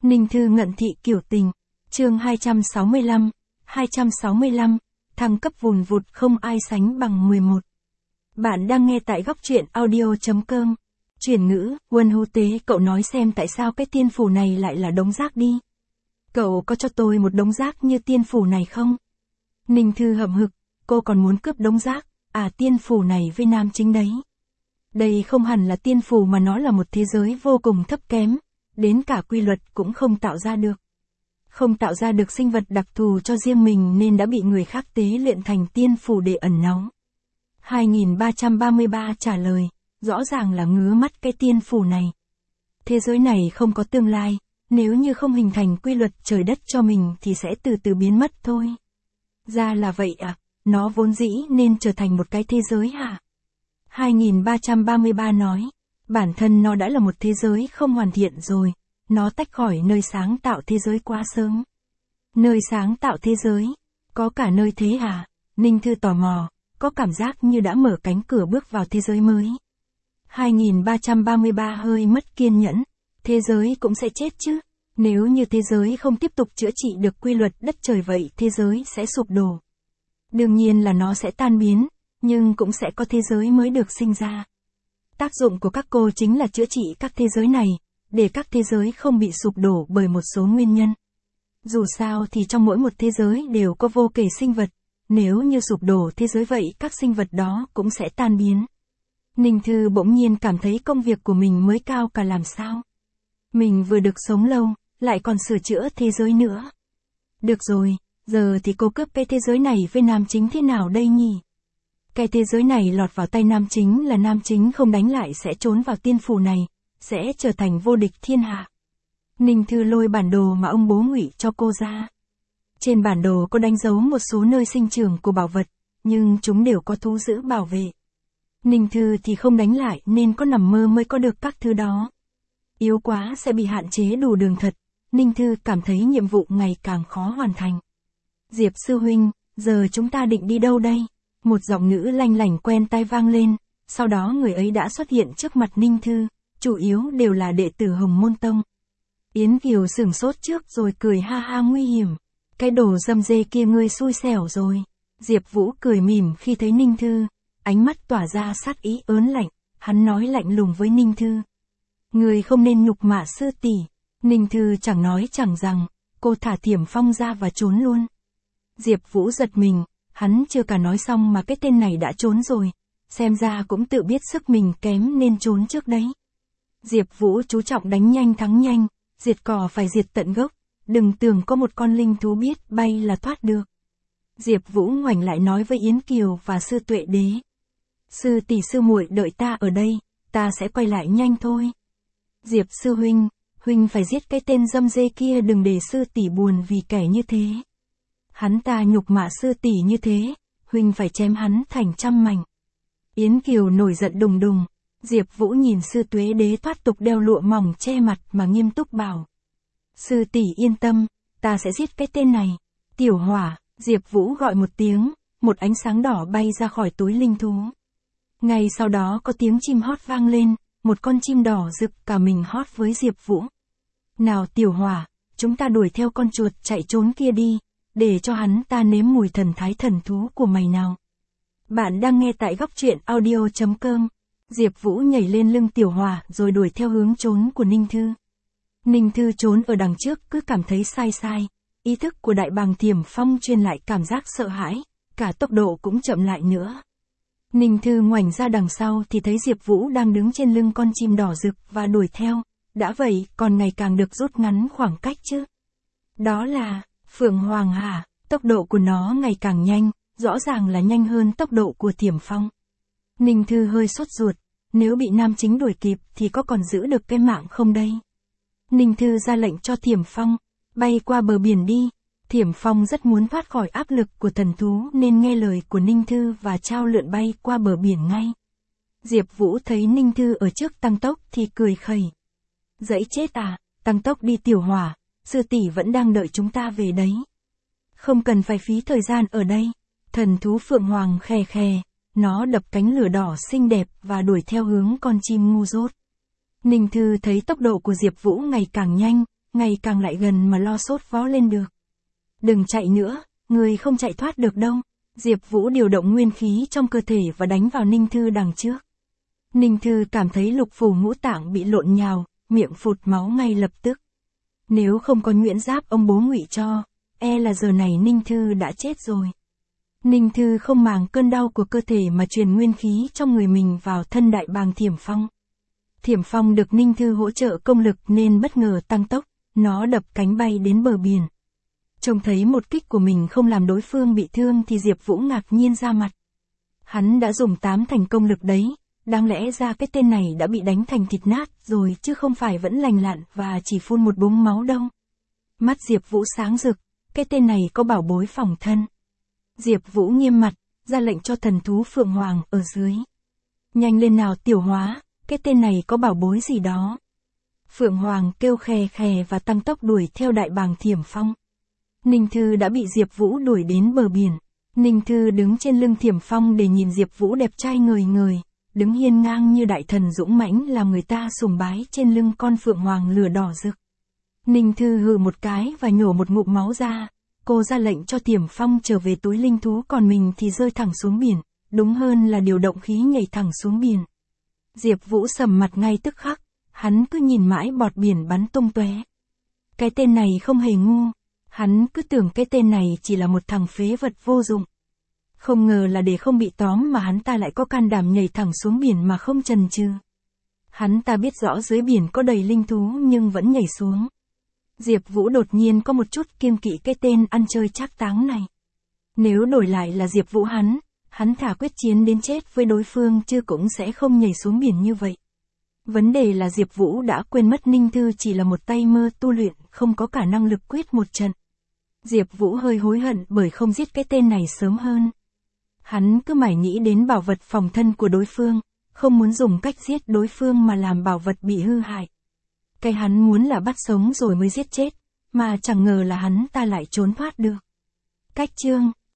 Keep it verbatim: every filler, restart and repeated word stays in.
Ninh Thư ngận thị kiểu tình, chương hai trăm sáu mươi lăm, hai trăm sáu mươi lăm, thăng cấp vùn vụt không ai sánh bằng mười một. Bạn đang nghe tại góc truyện audio.com. Chuyển ngữ, Quân Hưu Tế, cậu nói xem tại sao cái tiên phủ này lại là đống rác đi. Cậu có cho tôi một đống rác như tiên phủ này không? Ninh Thư hậm hực, cô còn muốn cướp đống rác, à tiên phủ này với nam chính đấy. Đây không hẳn là tiên phủ mà nó là một thế giới vô cùng thấp kém, đến cả quy luật cũng không tạo ra được. Không tạo ra được sinh vật đặc thù cho riêng mình nên đã bị người khác tế luyện thành tiên phủ để ẩn náu. hai nghìn ba trăm ba mươi ba trả lời, rõ ràng là ngứa mắt cái tiên phủ này. Thế giới này không có tương lai, nếu như không hình thành quy luật trời đất cho mình thì sẽ từ từ biến mất thôi. Ra là vậy à, nó vốn dĩ nên trở thành một cái thế giới hả? hai nghìn ba trăm ba mươi ba nói, bản thân nó đã là một thế giới không hoàn thiện rồi, nó tách khỏi nơi sáng tạo thế giới quá sớm. Nơi sáng tạo thế giới, có cả nơi thế hả? Ninh Thư tò mò, có cảm giác như đã mở cánh cửa bước vào thế giới mới. hai nghìn ba trăm ba mươi ba hơi mất kiên nhẫn, thế giới cũng sẽ chết chứ, nếu như thế giới không tiếp tục chữa trị được quy luật đất trời vậy thế giới sẽ sụp đổ. Đương nhiên là nó sẽ tan biến, nhưng cũng sẽ có thế giới mới được sinh ra. Tác dụng của các cô chính là chữa trị các thế giới này, để các thế giới không bị sụp đổ bởi một số nguyên nhân. Dù sao thì trong mỗi một thế giới đều có vô kể sinh vật, nếu như sụp đổ thế giới vậy các sinh vật đó cũng sẽ tan biến. Ninh Thư bỗng nhiên cảm thấy công việc của mình mới cao cả làm sao. Mình vừa được sống lâu, lại còn sửa chữa thế giới nữa. Được rồi, giờ thì cô cướp cái thế giới này với nam chính thế nào đây nhỉ? Cái thế giới này lọt vào tay nam chính là nam chính không đánh lại sẽ trốn vào tiên phủ này, sẽ trở thành vô địch thiên hạ. Ninh Thư lôi bản đồ mà ông bố ngụy cho cô ra. Trên bản đồ có đánh dấu một số nơi sinh trưởng của bảo vật, nhưng chúng đều có thú giữ bảo vệ. Ninh Thư thì không đánh lại nên có nằm mơ mới có được các thứ đó. Yếu quá sẽ bị hạn chế đủ đường thật, Ninh Thư cảm thấy nhiệm vụ ngày càng khó hoàn thành. Diệp sư huynh, giờ chúng ta định đi đâu đây? Một giọng nữ lanh lảnh quen tai vang lên, sau đó người ấy đã xuất hiện trước mặt Ninh Thư, chủ yếu đều là đệ tử Hồng Môn Tông. Yến Kiều sửng sốt trước rồi cười ha ha nguy hiểm. Cái đồ dâm dê kia ngươi xui xẻo rồi. Diệp Vũ cười mỉm khi thấy Ninh Thư, ánh mắt tỏa ra sát ý ớn lạnh, hắn nói lạnh lùng với Ninh Thư. Ngươi không nên nhục mạ sư tỷ. Ninh Thư chẳng nói chẳng rằng, cô thả Thiểm Phong ra và trốn luôn. Diệp Vũ giật mình, hắn chưa cả nói xong mà cái tên này đã trốn rồi, xem ra cũng tự biết sức mình kém nên trốn trước đấy. Diệp Vũ chú trọng đánh nhanh thắng nhanh, diệt cỏ phải diệt tận gốc, đừng tưởng có một con linh thú biết bay là thoát được. Diệp Vũ ngoảnh lại nói với Yến Kiều và Sư Tuệ Đế. Sư tỷ sư muội đợi ta ở đây, ta sẽ quay lại nhanh thôi. Diệp sư huynh, huynh phải giết cái tên dâm dê kia đừng để sư tỷ buồn vì kẻ như thế. Hắn ta nhục mạ sư tỷ như thế, huynh phải chém hắn thành trăm mảnh. Yến Kiều nổi giận đùng đùng, Diệp Vũ nhìn Sư Tuế Đế thoát tục đeo lụa mỏng che mặt mà nghiêm túc bảo. Sư tỷ yên tâm, ta sẽ giết cái tên này. Tiểu Hỏa, Diệp Vũ gọi một tiếng, một ánh sáng đỏ bay ra khỏi túi linh thú. Ngay sau đó có tiếng chim hót vang lên, một con chim đỏ rực cả mình hót với Diệp Vũ. Nào Tiểu Hỏa, chúng ta đuổi theo con chuột chạy trốn kia đi, để cho hắn ta nếm mùi thần thái thần thú của mày nào. Bạn đang nghe tại góc truyện audio.com. Diệp Vũ nhảy lên lưng Tiểu Hỏa rồi đuổi theo hướng trốn của Ninh Thư. Ninh Thư trốn ở đằng trước cứ cảm thấy sai sai, ý thức của đại bàng Thiểm Phong truyền lại cảm giác sợ hãi, cả tốc độ cũng chậm lại nữa. Ninh Thư ngoảnh ra đằng sau thì thấy Diệp Vũ đang đứng trên lưng con chim đỏ rực và đuổi theo, đã vậy còn ngày càng được rút ngắn khoảng cách chứ. Đó là Phượng Hoàng hả? Tốc độ của nó ngày càng nhanh, rõ ràng là nhanh hơn tốc độ của Thiểm Phong. Ninh Thư hơi sốt ruột, nếu bị nam chính đuổi kịp thì có còn giữ được cái mạng không đây? Ninh Thư ra lệnh cho Thiểm Phong, bay qua bờ biển đi. Thiểm Phong rất muốn thoát khỏi áp lực của thần thú nên nghe lời của Ninh Thư và trao lượn bay qua bờ biển ngay. Diệp Vũ thấy Ninh Thư ở trước tăng tốc thì cười khẩy. Dẫy chết à, tăng tốc đi Tiểu Hỏa, sư tỷ vẫn đang đợi chúng ta về đấy. Không cần phải phí thời gian ở đây. Thần thú Phượng Hoàng khè khè, nó đập cánh lửa đỏ xinh đẹp và đuổi theo hướng con chim ngu dốt. Ninh Thư thấy tốc độ của Diệp Vũ ngày càng nhanh, ngày càng lại gần mà lo sốt vó lên được. Đừng chạy nữa, người không chạy thoát được đâu. Diệp Vũ điều động nguyên khí trong cơ thể và đánh vào Ninh Thư đằng trước. Ninh Thư cảm thấy lục phủ ngũ tạng bị lộn nhào, miệng phụt máu ngay lập tức. Nếu không có nhuyễn giáp ông bố ngụy cho, e là giờ này Ninh Thư đã chết rồi. Ninh Thư không màng cơn đau của cơ thể mà truyền nguyên khí trong người mình vào thân đại bàng Thiểm Phong. Thiểm Phong được Ninh Thư hỗ trợ công lực nên bất ngờ tăng tốc, nó đập cánh bay đến bờ biển. Trông thấy một kích của mình không làm đối phương bị thương thì Diệp Vũ ngạc nhiên ra mặt. Hắn đã dùng tám thành công lực đấy, đáng lẽ ra cái tên này đã bị đánh thành thịt nát rồi chứ không phải vẫn lành lặn và chỉ phun một búng máu đâu. Mắt Diệp Vũ sáng rực, cái tên này có bảo bối phòng thân. Diệp Vũ nghiêm mặt, ra lệnh cho thần thú Phượng Hoàng ở dưới. Nhanh lên nào Tiểu Hóa, cái tên này có bảo bối gì đó. Phượng Hoàng kêu khè khè và tăng tốc đuổi theo đại bàng Thiểm Phong. Ninh Thư đã bị Diệp Vũ đuổi đến bờ biển. Ninh Thư đứng trên lưng Thiểm Phong để nhìn Diệp Vũ đẹp trai ngời ngời, đứng hiên ngang như đại thần dũng mãnh làm người ta sùng bái trên lưng con Phượng Hoàng lửa đỏ rực. Ninh Thư hừ một cái và nhổ một ngụm máu ra, cô ra lệnh cho Thiểm Phong trở về túi linh thú còn mình thì rơi thẳng xuống biển, đúng hơn là điều động khí nhảy thẳng xuống biển. Diệp Vũ sầm mặt ngay tức khắc, hắn cứ nhìn mãi bọt biển bắn tung tóe. Cái tên này không hề ngu, hắn cứ tưởng cái tên này chỉ là một thằng phế vật vô dụng. Không ngờ là để không bị tóm mà hắn ta lại có can đảm nhảy thẳng xuống biển mà không chần chừ. Hắn ta biết rõ dưới biển có đầy linh thú nhưng vẫn nhảy xuống. Diệp Vũ đột nhiên có một chút kiêng kỵ cái tên ăn chơi trác táng này. Nếu đổi lại là Diệp Vũ hắn, hắn thả quyết chiến đến chết với đối phương chứ cũng sẽ không nhảy xuống biển như vậy. Vấn đề là Diệp Vũ đã quên mất Ninh Thư chỉ là một tay mơ tu luyện, không có cả năng lực quyết một trận. Diệp Vũ hơi hối hận bởi không giết cái tên này sớm hơn. Hắn cứ mải nghĩ đến bảo vật phòng thân của đối phương, không muốn dùng cách giết đối phương mà làm bảo vật bị hư hại. Cái hắn muốn là bắt sống rồi mới giết chết, mà chẳng ngờ là hắn ta lại trốn thoát được. Cách chương